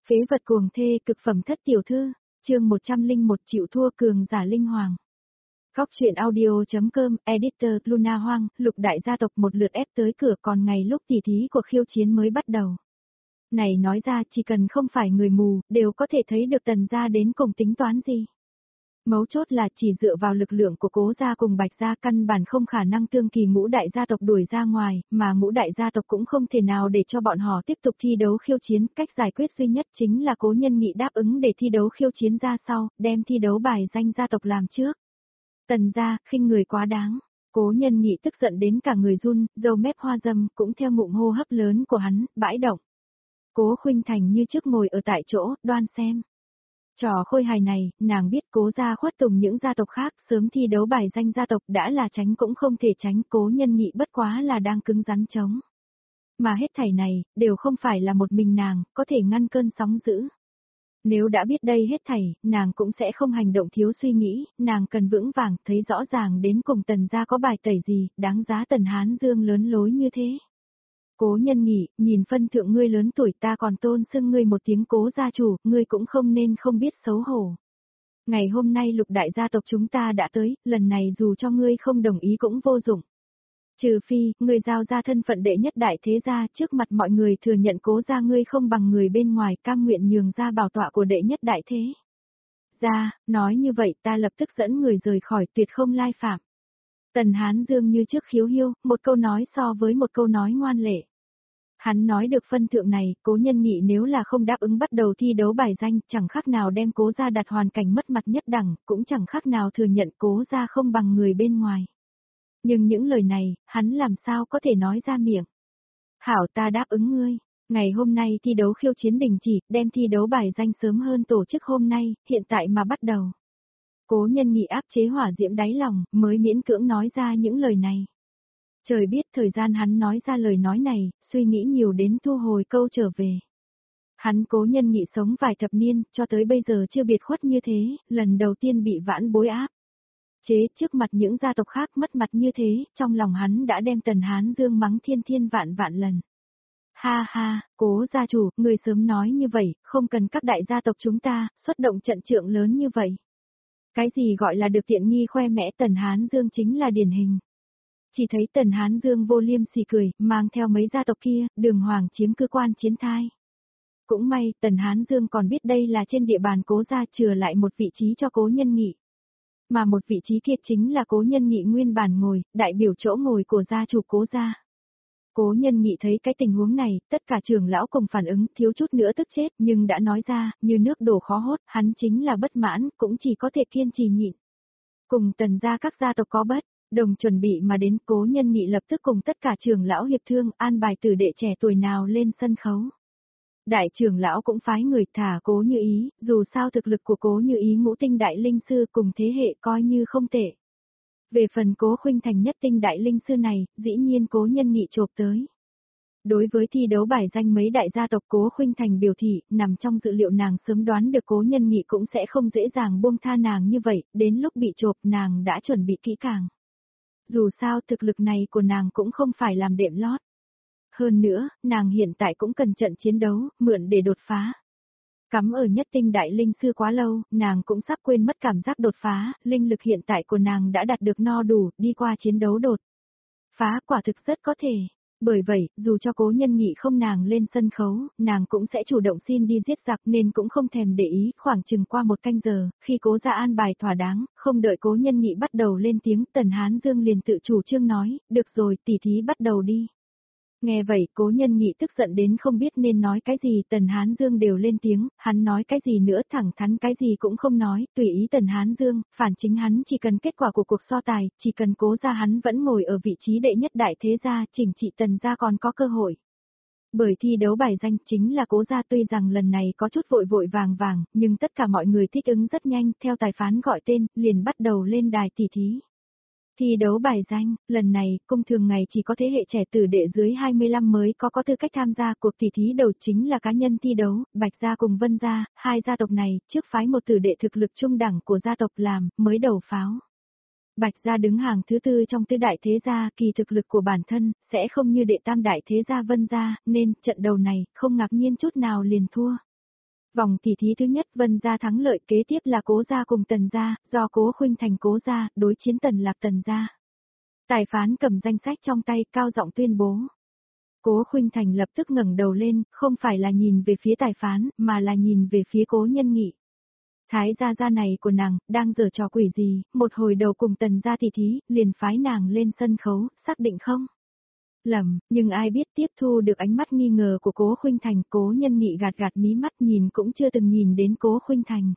Phế vật cuồng thê cực phẩm thất tiểu thư, chương 101 chịu thua cường giả linh hoàng. Góc truyện audio.com, editor Luna Hoang, Lục đại gia tộc một lượt ép tới cửa còn ngày lúc tỉ thí của khiêu chiến mới bắt đầu. Này nói ra chỉ cần không phải người mù, đều có thể thấy được Tần gia đến cùng tính toán gì. Mấu chốt là chỉ dựa vào lực lượng của Cố gia cùng Bạch gia căn bản không khả năng tương kỳ ngũ đại gia tộc đuổi ra ngoài, mà ngũ đại gia tộc cũng không thể nào để cho bọn họ tiếp tục thi đấu khiêu chiến. Cách giải quyết duy nhất chính là Cố Nhân Nghị đáp ứng để thi đấu khiêu chiến ra sau, đem thi đấu bài danh gia tộc làm trước. Tần gia, khinh người quá đáng. Cố Nhân Nghị tức giận đến cả người run, râu mép hoa râm cũng theo ngụm hô hấp lớn của hắn, bãi động. Cố Khuynh Thành như trước ngồi ở tại chỗ, đoan xem. Trò khôi hài này, nàng biết Cố gia khuất tùng những gia tộc khác sớm thi đấu bài danh gia tộc đã là tránh cũng không thể tránh, Cố Nhân Nghị bất quá là đang cứng rắn chống. Mà hết thảy này, đều không phải là một mình nàng, có thể ngăn cơn sóng dữ. Nếu đã biết đây hết thảy, nàng cũng sẽ không hành động thiếu suy nghĩ, nàng cần vững vàng thấy rõ ràng đến cùng Tần gia có bài tẩy gì, đáng giá Tần Hán Dương lớn lối như thế. Cố Nhân Nghị, nhìn phân thượng ngươi lớn tuổi ta còn tôn xưng ngươi một tiếng Cố gia chủ, ngươi cũng không nên không biết xấu hổ. Ngày hôm nay Lục đại gia tộc chúng ta đã tới, lần này dù cho ngươi không đồng ý cũng vô dụng. Trừ phi, ngươi giao ra thân phận đệ nhất đại thế gia trước mặt mọi người thừa nhận Cố gia ngươi không bằng người bên ngoài, cam nguyện nhường ra bảo tọa của đệ nhất đại thế gia, nói như vậy ta lập tức dẫn người rời khỏi, tuyệt không lai phạm. Tần Hán Dương như trước khiếu hiêu, một câu nói so với một câu nói ngoan lệ. Hắn nói được phân thượng này, Cố Nhân Nghị nếu là không đáp ứng bắt đầu thi đấu bài danh, chẳng khác nào đem Cố gia đặt hoàn cảnh mất mặt nhất đẳng, cũng chẳng khác nào thừa nhận Cố gia không bằng người bên ngoài. Nhưng những lời này, hắn làm sao có thể nói ra miệng. Hảo, ta đáp ứng ngươi. Ngày hôm nay thi đấu khiêu chiến đình chỉ, đem thi đấu bài danh sớm hơn tổ chức hôm nay, hiện tại mà bắt đầu. Cố Nhân Nghị áp chế hỏa diễm đáy lòng, mới miễn cưỡng nói ra những lời này. Trời biết thời gian hắn nói ra lời nói này, suy nghĩ nhiều đến thu hồi câu trở về. Hắn Cố Nhân Nghị sống vài thập niên, cho tới bây giờ chưa biệt khuất như thế, lần đầu tiên bị vãn bối áp. Chế trước mặt những gia tộc khác mất mặt như thế, trong lòng hắn đã đem Tần Hán Dương mắng thiên thiên vạn vạn lần. Ha ha, Cố gia chủ, người sớm nói như vậy, không cần các đại gia tộc chúng ta, xuất động trận trượng lớn như vậy. Cái gì gọi là được tiện nghi khoe mẽ, Tần Hán Dương chính là điển hình. Chỉ thấy Tần Hán Dương vô liêm sỉ cười, mang theo mấy gia tộc kia, đường hoàng chiếm cư quan chiến thai. Cũng may, Tần Hán Dương còn biết đây là trên địa bàn Cố gia, chừa lại một vị trí cho Cố Nhân Nghị. Mà một vị trí kia chính là Cố Nhân Nghị nguyên bản ngồi, đại biểu chỗ ngồi của gia chủ Cố gia. Cố Nhân Nghị thấy cái tình huống này, tất cả trưởng lão cùng phản ứng, thiếu chút nữa tức chết, nhưng đã nói ra, như nước đổ khó hốt, hắn chính là bất mãn, cũng chỉ có thể kiên trì nhịn. Cùng Tần gia các gia tộc có bất đồng chuẩn bị mà đến, Cố Nhân Nghị lập tức cùng tất cả trưởng lão hiệp thương, an bài tử đệ trẻ tuổi nào lên sân khấu. Đại trưởng lão cũng phái người thả Cố Như Ý, dù sao thực lực của Cố Như Ý ngũ tinh đại linh sư cùng thế hệ coi như không tệ. Về phần Cố Khuynh Thành nhất tinh đại linh sư này, dĩ nhiên Cố Nhân Nghị chộp tới. Đối với thi đấu bài danh mấy đại gia tộc, Cố Khuynh Thành biểu thị, nằm trong dự liệu nàng sớm đoán được Cố Nhân Nghị cũng sẽ không dễ dàng buông tha nàng như vậy, đến lúc bị chộp nàng đã chuẩn bị kỹ càng. Dù sao thực lực này của nàng cũng không phải làm đệm lót. Hơn nữa, nàng hiện tại cũng cần trận chiến đấu, mượn để đột phá. Cắm ở nhất tinh đại linh sư quá lâu, nàng cũng sắp quên mất cảm giác đột phá, linh lực hiện tại của nàng đã đạt được no đủ, đi qua chiến đấu đột phá quả thực rất có thể. Bởi vậy, dù cho Cố Nhân Nghị không nàng lên sân khấu, nàng cũng sẽ chủ động xin đi giết giặc nên cũng không thèm để ý, khoảng chừng qua một canh giờ, khi Cố gia an bài thỏa đáng, không đợi Cố Nhân Nghị bắt đầu lên tiếng, Tần Hán Dương liền tự chủ trương nói, được rồi, tỉ thí bắt đầu đi. Nghe vậy, Cố Nhân Nghị tức giận đến không biết nên nói cái gì, Tần Hán Dương đều lên tiếng, hắn nói cái gì nữa thẳng thắn cái gì cũng không nói, tùy ý Tần Hán Dương, phản chính hắn chỉ cần kết quả của cuộc so tài, chỉ cần Cố gia hắn vẫn ngồi ở vị trí đệ nhất đại thế gia, chỉnh trị Tần gia còn có cơ hội. Bởi thi đấu bài danh chính là Cố gia, tuy rằng lần này có chút vội vội vàng vàng, nhưng tất cả mọi người thích ứng rất nhanh, theo tài phán gọi tên, liền bắt đầu lên đài tỉ thí. Thi đấu bài danh, lần này, cung thường ngày chỉ có thế hệ trẻ tử đệ dưới 25 mới có tư cách tham gia, cuộc tỉ thí đầu chính là cá nhân thi đấu, Bạch gia cùng Vân gia, hai gia tộc này, trước phái một tử đệ thực lực trung đẳng của gia tộc làm, mới đầu pháo. Bạch gia đứng hàng thứ tư trong tứ đại thế gia, kỳ thực lực của bản thân, sẽ không như đệ tam đại thế gia Vân gia, nên, trận đầu này, không ngạc nhiên chút nào liền thua. Vòng tỉ thí thứ nhất Vân gia thắng lợi, kế tiếp là Cố gia cùng Tần gia, do Cố Khuynh Thành Cố gia đối chiến Tần Lạc Tần gia. Tài phán cầm danh sách trong tay, cao giọng tuyên bố. Cố Khuynh Thành lập tức ngẩng đầu lên, không phải là nhìn về phía tài phán, mà là nhìn về phía Cố Nhân Nghị. Thái gia gia này của nàng, đang giở trò quỷ gì, một hồi đầu cùng Tần gia tỉ thí, liền phái nàng lên sân khấu, xác định không? Lầm, nhưng ai biết tiếp thu được ánh mắt nghi ngờ của Cố Khuynh Thành, Cố Nhân Nghị gạt gạt mí mắt nhìn cũng chưa từng nhìn đến Cố Khuynh Thành.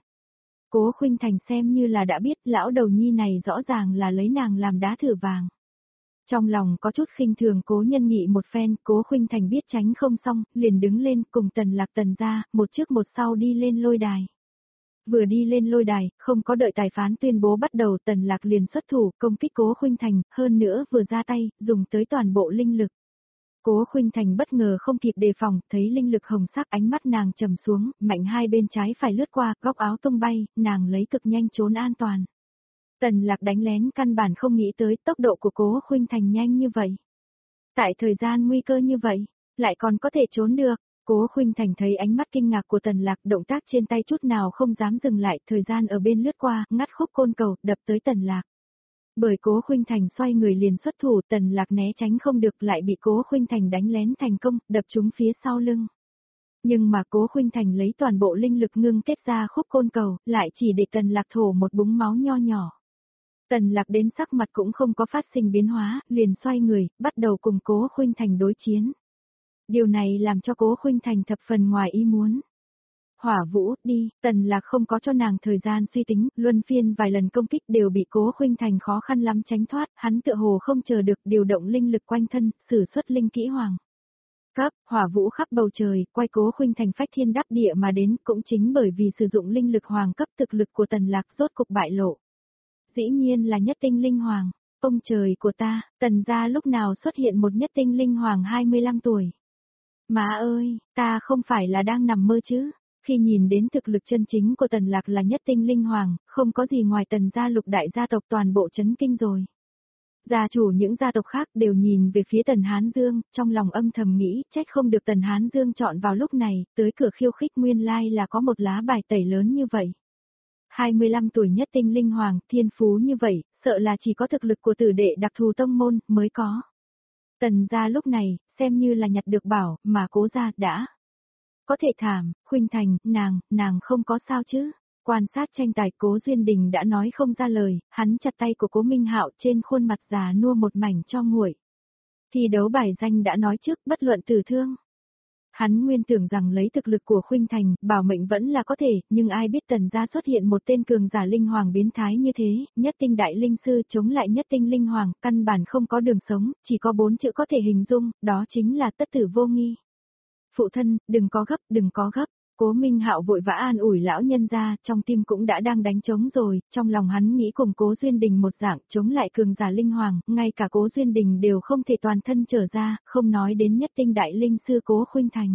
Cố Khuynh Thành xem như là đã biết lão đầu nhi này rõ ràng là lấy nàng làm đá thử vàng. Trong lòng có chút khinh thường Cố Nhân Nghị một phen, Cố Khuynh Thành biết tránh không xong, liền đứng lên cùng Tần Lạc Tần gia, một trước một sau đi lên lôi đài. Vừa đi lên lôi đài, không có đợi tài phán tuyên bố bắt đầu, Tần Lạc liền xuất thủ công kích Cố Khuynh Thành, hơn nữa vừa ra tay, dùng tới toàn bộ linh lực. Cố Khuynh Thành bất ngờ không kịp đề phòng, thấy linh lực hồng sắc, ánh mắt nàng trầm xuống, mạnh hai bên trái phải lướt qua, góc áo tung bay, nàng lấy cực nhanh trốn an toàn. Tần Lạc đánh lén căn bản không nghĩ tới tốc độ của Cố Khuynh Thành nhanh như vậy. Tại thời gian nguy cơ như vậy, lại còn có thể trốn được. Cố Khuynh Thành thấy ánh mắt kinh ngạc của Tần Lạc, động tác trên tay chút nào không dám dừng lại, thời gian ở bên lướt qua, ngắt khúc côn cầu, đập tới Tần Lạc. Bởi Cố Khuynh Thành xoay người liền xuất thủ, Tần Lạc né tránh không được, lại bị Cố Khuynh Thành đánh lén thành công, đập trúng phía sau lưng. Nhưng mà Cố Khuynh Thành lấy toàn bộ linh lực ngưng kết ra khúc côn cầu, lại chỉ để Tần Lạc thổ một búng máu nho nhỏ. Tần Lạc đến sắc mặt cũng không có phát sinh biến hóa, liền xoay người, bắt đầu cùng Cố Khuynh Thành đối chiến. Điều này làm cho Cố Khuynh Thành thập phần ngoài ý muốn. Hỏa Vũ, đi, Tần Lạc không có cho nàng thời gian suy tính, luân phiên vài lần công kích đều bị Cố Khuynh Thành khó khăn lắm tránh thoát, hắn tựa hồ không chờ được điều động linh lực quanh thân, sử xuất linh kỹ hoàng. Cấp, Hỏa Vũ khắp bầu trời, quay Cố Khuynh Thành phách thiên đắp địa mà đến, cũng chính bởi vì sử dụng linh lực hoàng cấp, thực lực của Tần Lạc rốt cục bại lộ. Dĩ nhiên là nhất tinh linh hoàng, ông trời của ta, Tần gia lúc nào xuất hiện một nhất tinh linh hoàng 25 tuổi. Má ơi, ta không phải là đang nằm mơ chứ, khi nhìn đến thực lực chân chính của Tần Lạc là nhất tinh linh hoàng, không có gì ngoài Tần gia lục đại gia tộc toàn bộ chấn kinh rồi. Gia chủ những gia tộc khác đều nhìn về phía Tần Hán Dương, trong lòng âm thầm nghĩ, trách không được Tần Hán Dương chọn vào lúc này, tới cửa khiêu khích, nguyên lai là có một lá bài tẩy lớn như vậy. 25 tuổi nhất tinh linh hoàng, thiên phú như vậy, sợ là chỉ có thực lực của tử đệ đặc thù tông môn mới có. Tần gia lúc này, xem như là nhặt được bảo, mà Cố gia đã. Có thể thảm, Khuynh Thành, nàng không có sao chứ. Quan sát tranh tài, Cố Duyên Đình đã nói không ra lời, hắn chặt tay của Cố Minh Hạo, trên khuôn mặt già nua một mảnh cho nguội. Thi đấu bài danh đã nói trước, bất luận tử thương. Hắn nguyên tưởng rằng lấy thực lực của Khuynh Thành, bảo mệnh vẫn là có thể, nhưng ai biết Tần gia xuất hiện một tên cường giả linh hoàng biến thái như thế, nhất tinh đại linh sư chống lại nhất tinh linh hoàng, căn bản không có đường sống, chỉ có 4 chữ có thể hình dung, đó chính là tất tử vô nghi. Phụ thân, đừng có gấp, Cố Minh Hạo vội vã an ủi lão nhân gia, trong tim cũng đã đang đánh trống rồi, trong lòng hắn nghĩ cùng Cố Duyên Đình một dạng, chống lại cường giả linh hoàng, ngay cả Cố Duyên Đình đều không thể toàn thân trở ra, không nói đến nhất tinh đại linh sư Cố Khuynh Thành.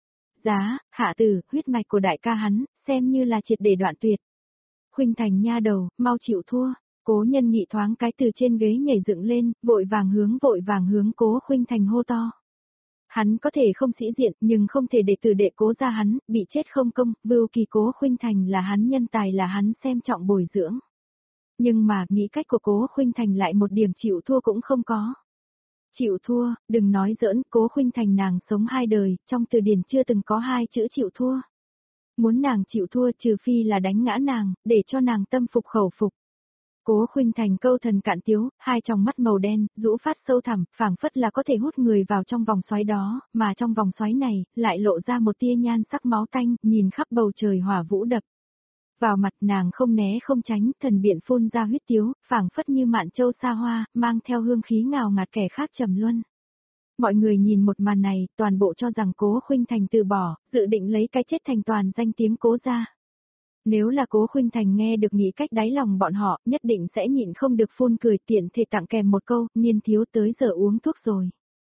Giá, hạ tử, huyết mạch của đại ca hắn, xem như là triệt để đoạn tuyệt. Khuynh Thành nha đầu, mau chịu thua. Cố Nhân Nghị thoáng cái từ trên ghế nhảy dựng lên, vội vàng hướng Cố Khuynh Thành hô to. Hắn có thể không sĩ diện, nhưng không thể để tử đệ Cố gia hắn, bị chết không công, vưu kỳ Cố Khuynh Thành là hắn nhân tài, là hắn xem trọng bồi dưỡng. Nhưng mà, nghĩ cách của Cố Khuynh Thành lại một điểm chịu thua cũng không có. Chịu thua, đừng nói giỡn, Cố Khuynh Thành nàng sống 2 đời, trong từ điển chưa từng có 2 chữ chịu thua. Muốn nàng chịu thua trừ phi là đánh ngã nàng, để cho nàng tâm phục khẩu phục. Cố Khuynh Thành câu thần cạn tiếu, hai tròng mắt màu đen, rũ phát sâu thẳm, phảng phất là có thể hút người vào trong vòng xoáy đó, mà trong vòng xoáy này, lại lộ ra một tia nhan sắc máu tanh, nhìn khắp bầu trời hỏa vũ đập. Vào mặt nàng không né không tránh, thần biện phun ra huyết tiếu, phảng phất như mạn châu xa hoa, mang theo hương khí ngào ngạt kẻ khác trầm luân. Mọi người nhìn một màn này, toàn bộ cho rằng Cố Khuynh Thành từ bỏ, dự định lấy cái chết thành toàn danh tiếng Cố gia. Nếu là Cố Khuynh Thành nghe được nghĩ cách đáy lòng bọn họ, nhất định sẽ nhịn không được phun cười, tiện thể tặng kèm một câu, niên thiếu tới giờ uống thuốc rồi.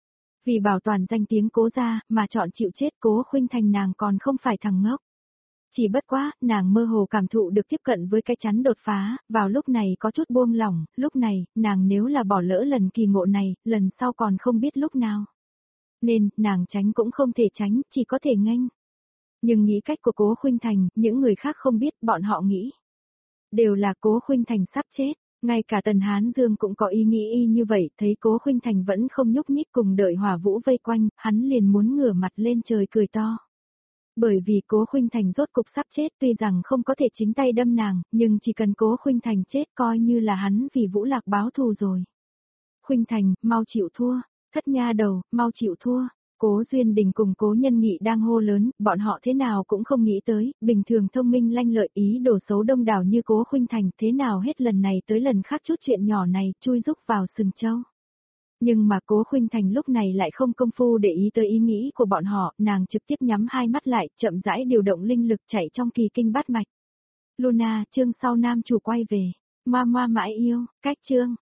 Vì bảo toàn danh tiếng Cố gia, mà chọn chịu chết, Cố Khuynh Thành nàng còn không phải thằng ngốc. Chỉ bất quá, nàng mơ hồ cảm thụ được tiếp cận với cái chắn đột phá, vào lúc này có chút buông lỏng, lúc này, nàng nếu là bỏ lỡ lần kỳ ngộ này, lần sau còn không biết lúc nào. Nên, nàng tránh cũng không thể tránh, chỉ có thể nghênh. Nhưng nghĩ cách của Cố Khuynh Thành, những người khác không biết, bọn họ nghĩ. Đều là Cố Khuynh Thành sắp chết. Ngay cả Tần Hán Dương cũng có ý nghĩ y như vậy, thấy Cố Khuynh Thành vẫn không nhúc nhích cùng đợi Hỏa Vũ vây quanh, hắn liền muốn ngửa mặt lên trời cười to. Bởi vì Cố Khuynh Thành rốt cục sắp chết, tuy rằng không có thể chính tay đâm nàng, nhưng chỉ cần Cố Khuynh Thành chết coi như là hắn vì Vũ Lạc báo thù rồi. Khuynh Thành, mau chịu thua, thất nha đầu, mau chịu thua. Cố Duyên Đình cùng Cố Nhân Nghị đang hô lớn, bọn họ thế nào cũng không nghĩ tới, bình thường thông minh lanh lợi ý đồ xấu đông đảo như Cố Khuynh Thành, thế nào hết lần này tới lần khác chút chuyện nhỏ này, chui rúc vào sừng châu. Nhưng mà Cố Khuynh Thành lúc này lại không công phu để ý tới ý nghĩ của bọn họ, nàng trực tiếp nhắm hai mắt lại, chậm rãi điều động linh lực chạy trong kỳ kinh bát mạch. Luna, chương sau nam chủ quay về. Ma ma mãi yêu, cách chương.